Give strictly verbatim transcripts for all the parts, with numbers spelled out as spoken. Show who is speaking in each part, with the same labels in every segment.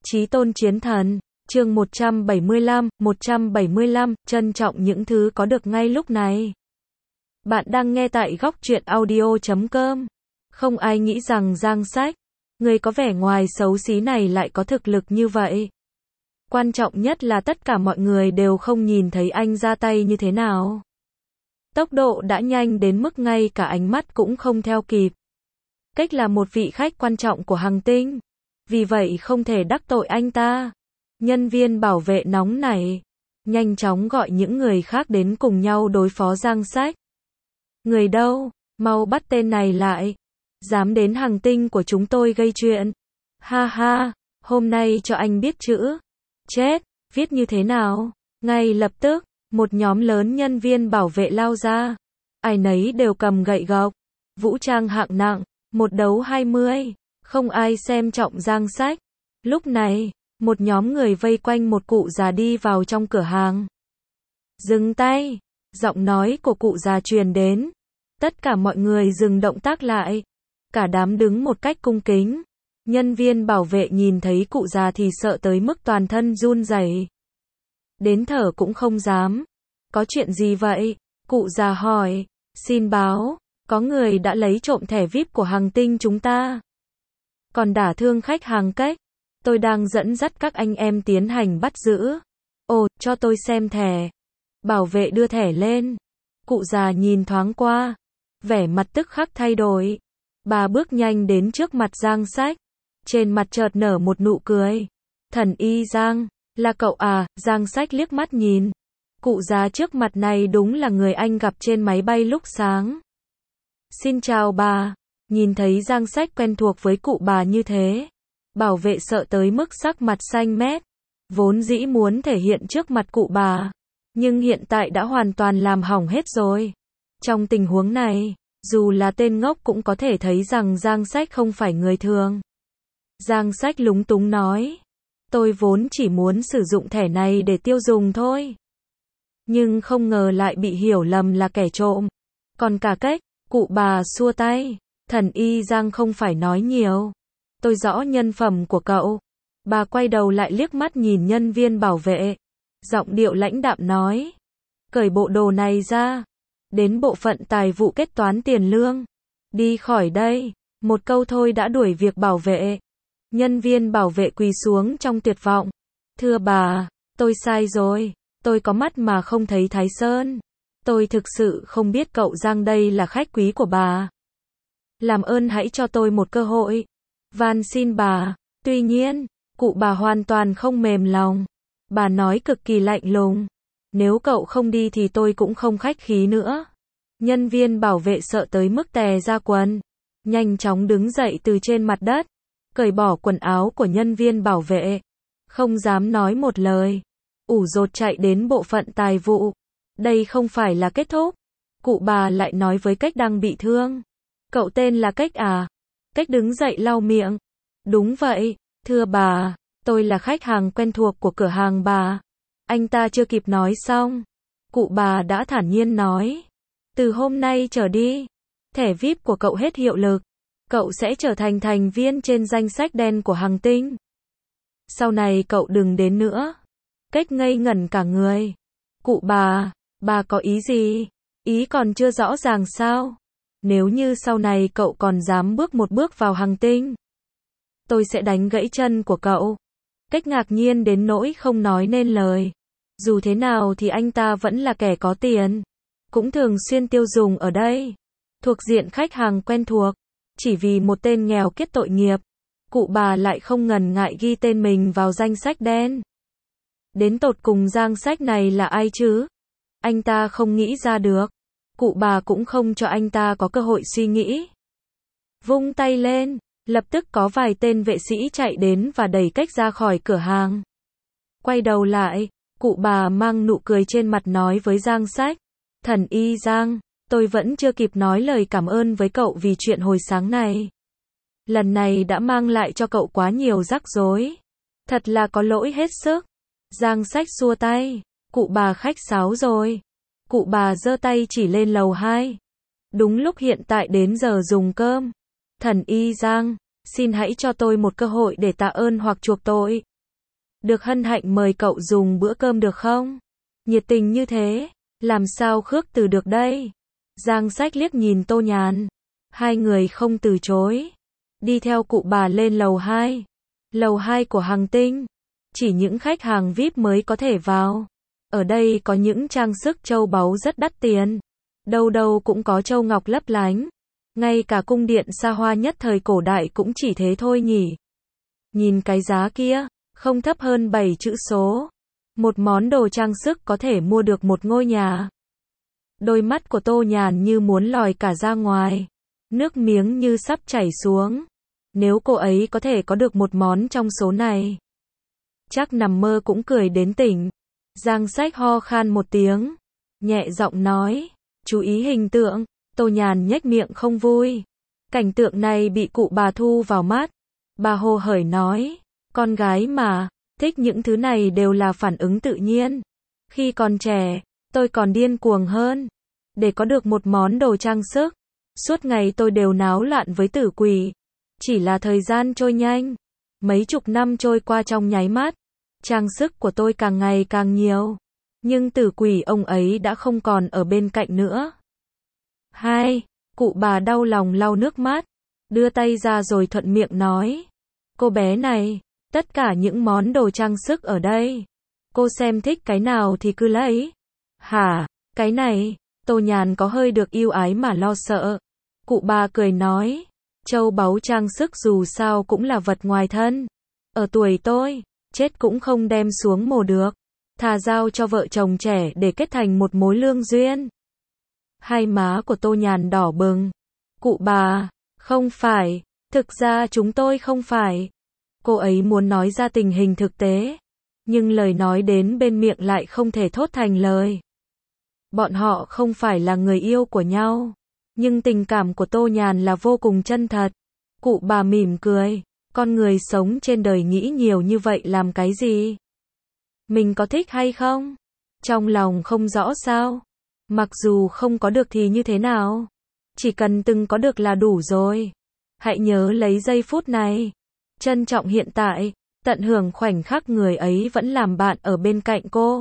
Speaker 1: Chí tôn chiến thần, chương một trăm bảy mươi lăm, một trăm bảy mươi lăm, trân trọng những thứ có được ngay lúc này. Bạn đang nghe tại góc truyện audio chấm com. Không ai nghĩ rằng Giang Sách, người có vẻ ngoài xấu xí này lại có thực lực như vậy. Quan trọng nhất là tất cả mọi người đều không nhìn thấy anh ra tay như thế nào. Tốc độ đã nhanh đến mức ngay cả ánh mắt cũng không theo kịp. Cách là một vị khách quan trọng của hành tinh. Vì vậy không thể đắc tội anh ta. Nhân viên bảo vệ nóng nảy, nhanh chóng gọi những người khác đến cùng nhau đối phó Giang Sách. Người đâu? Mau bắt tên này lại. Dám đến hành tinh của chúng tôi gây chuyện. Ha ha, hôm nay cho anh biết chữ. Chết, viết như thế nào? Ngay lập tức, một nhóm lớn nhân viên bảo vệ lao ra. Ai nấy đều cầm gậy gộc. Vũ trang hạng nặng, một đấu hai mươi. Không ai xem trọng Giang Sách. Lúc này, một nhóm người vây quanh một cụ già đi vào trong cửa hàng. Dừng tay, giọng nói của cụ già truyền đến. Tất cả mọi người dừng động tác lại. Cả đám đứng một cách cung kính. Nhân viên bảo vệ nhìn thấy cụ già thì sợ tới mức toàn thân run rẩy. Đến thở cũng không dám. Có chuyện gì vậy? Cụ già hỏi. Xin báo, có người đã lấy trộm thẻ vi ai pi của hành tinh chúng ta. Còn đả thương khách hàng cách. Tôi đang dẫn dắt các anh em tiến hành bắt giữ. Ồ, cho tôi xem thẻ. Bảo vệ đưa thẻ lên. Cụ già nhìn thoáng qua. Vẻ mặt tức khắc thay đổi. Bà bước nhanh đến trước mặt Giang Sách. Trên mặt chợt nở một nụ cười. Thần y Giang, là cậu à? Giang Sách liếc mắt nhìn. Cụ già trước mặt này đúng là người anh gặp trên máy bay lúc sáng. Xin chào bà. Nhìn thấy Giang Sách quen thuộc với cụ bà như thế. Bảo vệ sợ tới mức sắc mặt xanh mét. Vốn dĩ muốn thể hiện trước mặt cụ bà. Nhưng hiện tại đã hoàn toàn làm hỏng hết rồi. Trong tình huống này, dù là tên ngốc cũng có thể thấy rằng Giang Sách không phải người thường. Giang Sách lúng túng nói. Tôi vốn chỉ muốn sử dụng thẻ này để tiêu dùng thôi. Nhưng không ngờ lại bị hiểu lầm là kẻ trộm. Còn cả cách, cụ bà xua tay. Thần y Giang không phải nói nhiều. Tôi rõ nhân phẩm của cậu. Bà quay đầu lại liếc mắt nhìn nhân viên bảo vệ. Giọng điệu lãnh đạm nói. Cởi bộ đồ này ra. Đến bộ phận tài vụ kết toán tiền lương. Đi khỏi đây. Một câu thôi đã đuổi việc bảo vệ. Nhân viên bảo vệ quỳ xuống trong tuyệt vọng. Thưa bà, tôi sai rồi. Tôi có mắt mà không thấy Thái Sơn. Tôi thực sự không biết cậu Giang đây là khách quý của bà. Làm ơn hãy cho tôi một cơ hội. Van xin bà. Tuy nhiên, cụ bà hoàn toàn không mềm lòng. Bà nói cực kỳ lạnh lùng. Nếu cậu không đi thì tôi cũng không khách khí nữa. Nhân viên bảo vệ sợ tới mức tè ra quần. Nhanh chóng đứng dậy từ trên mặt đất. Cởi bỏ quần áo của nhân viên bảo vệ. Không dám nói một lời. Ủ rột chạy đến bộ phận tài vụ. Đây không phải là kết thúc. Cụ bà lại nói với Cách đang bị thương. Cậu tên là Cách à? Cách đứng dậy lau miệng. Đúng vậy, thưa bà, tôi là khách hàng quen thuộc của cửa hàng bà. Anh ta chưa kịp nói xong. Cụ bà đã thản nhiên nói. Từ hôm nay trở đi, thẻ vi ai pi của cậu hết hiệu lực. Cậu sẽ trở thành thành viên trên danh sách đen của hành tinh. Sau này cậu đừng đến nữa. Cách ngây ngẩn cả người. Cụ bà, bà có ý gì? Ý còn chưa rõ ràng sao? Nếu như sau này cậu còn dám bước một bước vào hành tinh, tôi sẽ đánh gãy chân của cậu. Cách ngạc nhiên đến nỗi không nói nên lời. Dù thế nào thì anh ta vẫn là kẻ có tiền. Cũng thường xuyên tiêu dùng ở đây. Thuộc diện khách hàng quen thuộc. Chỉ vì một tên nghèo kiết tội nghiệp. Cụ bà lại không ngần ngại ghi tên mình vào danh sách đen. Đến tột cùng Giang Sách này là ai chứ? Anh ta không nghĩ ra được. Cụ bà cũng không cho anh ta có cơ hội suy nghĩ. Vung tay lên, lập tức có vài tên vệ sĩ chạy đến và đẩy Cách ra khỏi cửa hàng. Quay đầu lại, cụ bà mang nụ cười trên mặt nói với Giang Sách. Thần y Giang, tôi vẫn chưa kịp nói lời cảm ơn với cậu vì chuyện hồi sáng này. Lần này đã mang lại cho cậu quá nhiều rắc rối. Thật là có lỗi hết sức. Giang Sách xua tay. Cụ bà khách sáo rồi. Cụ bà giơ tay chỉ lên lầu hai. Đúng lúc hiện tại đến giờ dùng cơm. Thần y Giang, xin hãy cho tôi một cơ hội để tạ ơn hoặc chuộc tội. Được hân hạnh mời cậu dùng bữa cơm được không? Nhiệt tình như thế, làm sao khước từ được đây? Giang Sách liếc nhìn Tô Nhàn. Hai người không từ chối. Đi theo cụ bà lên lầu hai. Lầu hai của Hằng Tinh. Chỉ những khách hàng vi ai pi mới có thể vào. Ở đây có những trang sức châu báu rất đắt tiền. Đâu đâu cũng có châu ngọc lấp lánh. Ngay cả cung điện xa hoa nhất thời cổ đại cũng chỉ thế thôi nhỉ. Nhìn cái giá kia, không thấp hơn bảy chữ số. Một món đồ trang sức có thể mua được một ngôi nhà. Đôi mắt của Tô Nhàn như muốn lòi cả ra ngoài. Nước miếng như sắp chảy xuống. Nếu cô ấy có thể có được một món trong số này, chắc nằm mơ cũng cười đến tỉnh. Giang Sách ho khan một tiếng, nhẹ giọng nói, chú ý hình tượng. Tô Nhàn nhếch miệng không vui. Cảnh tượng này bị cụ bà thu vào mắt. Bà hồ hởi nói, con gái mà, thích những thứ này đều là phản ứng tự nhiên. Khi còn trẻ, tôi còn điên cuồng hơn. Để có được một món đồ trang sức, suốt ngày tôi đều náo loạn với tử quỷ. Chỉ là thời gian trôi nhanh. Mấy chục năm trôi qua trong nháy mắt. Trang sức của tôi càng ngày càng nhiều. Nhưng tử quỷ ông ấy đã không còn ở bên cạnh nữa. Hai, cụ bà đau lòng lau nước mắt. Đưa tay ra rồi thuận miệng nói. Cô bé này, tất cả những món đồ trang sức ở đây. Cô xem thích cái nào thì cứ lấy. Hả, cái này, Tô Nhàn có hơi được yêu ái mà lo sợ. Cụ bà cười nói. Châu báu trang sức dù sao cũng là vật ngoài thân. Ở tuổi tôi, chết cũng không đem xuống mồ được. Thà giao cho vợ chồng trẻ để kết thành một mối lương duyên. Hai má của Tô Nhàn đỏ bừng. Cụ bà, không phải, thực ra chúng tôi không phải. Cô ấy muốn nói ra tình hình thực tế. Nhưng lời nói đến bên miệng lại không thể thốt thành lời. Bọn họ không phải là người yêu của nhau. Nhưng tình cảm của Tô Nhàn là vô cùng chân thật. Cụ bà mỉm cười. Con người sống trên đời nghĩ nhiều như vậy làm cái gì? Mình có thích hay không? Trong lòng không rõ sao? Mặc dù không có được thì như thế nào? Chỉ cần từng có được là đủ rồi. Hãy nhớ lấy giây phút này. Trân trọng hiện tại. Tận hưởng khoảnh khắc người ấy vẫn làm bạn ở bên cạnh cô.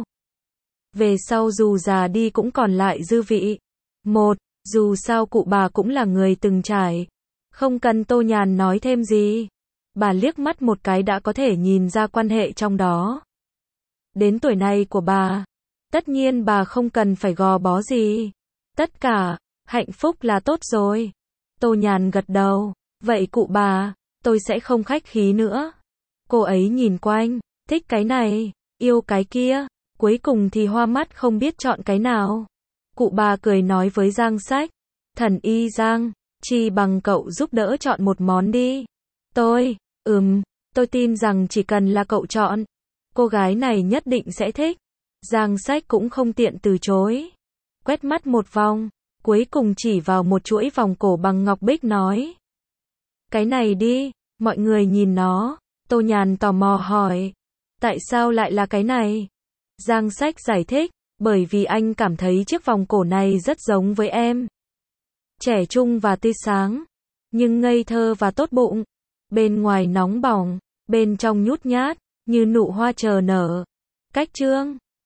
Speaker 1: Về sau dù già đi cũng còn lại dư vị. Một, dù sao cụ bà cũng là người từng trải. Không cần Tô Nhàn nói thêm gì. Bà liếc mắt một cái đã có thể nhìn ra quan hệ trong đó. Đến tuổi này của bà, tất nhiên bà không cần phải gò bó gì. Tất cả, hạnh phúc là tốt rồi. Tô Nhàn gật đầu. Vậy cụ bà, tôi sẽ không khách khí nữa. Cô ấy nhìn quanh, thích cái này, yêu cái kia. Cuối cùng thì hoa mắt không biết chọn cái nào. Cụ bà cười nói với Giang Sách. Thần y Giang, chi bằng cậu giúp đỡ chọn một món đi. Tôi, ừm, tôi tin rằng chỉ cần là cậu chọn, cô gái này nhất định sẽ thích. Giang Sách cũng không tiện từ chối. Quét mắt một vòng, cuối cùng chỉ vào một chuỗi vòng cổ bằng ngọc bích nói. Cái này đi, mọi người nhìn nó. Tô Nhàn tò mò hỏi. Tại sao lại là cái này? Giang Sách giải thích. Bởi vì anh cảm thấy chiếc vòng cổ này rất giống với em. Trẻ trung và tươi sáng. Nhưng ngây thơ và tốt bụng. Bên ngoài nóng bỏng. Bên trong nhút nhát. Như nụ hoa chờ nở. Cách trương.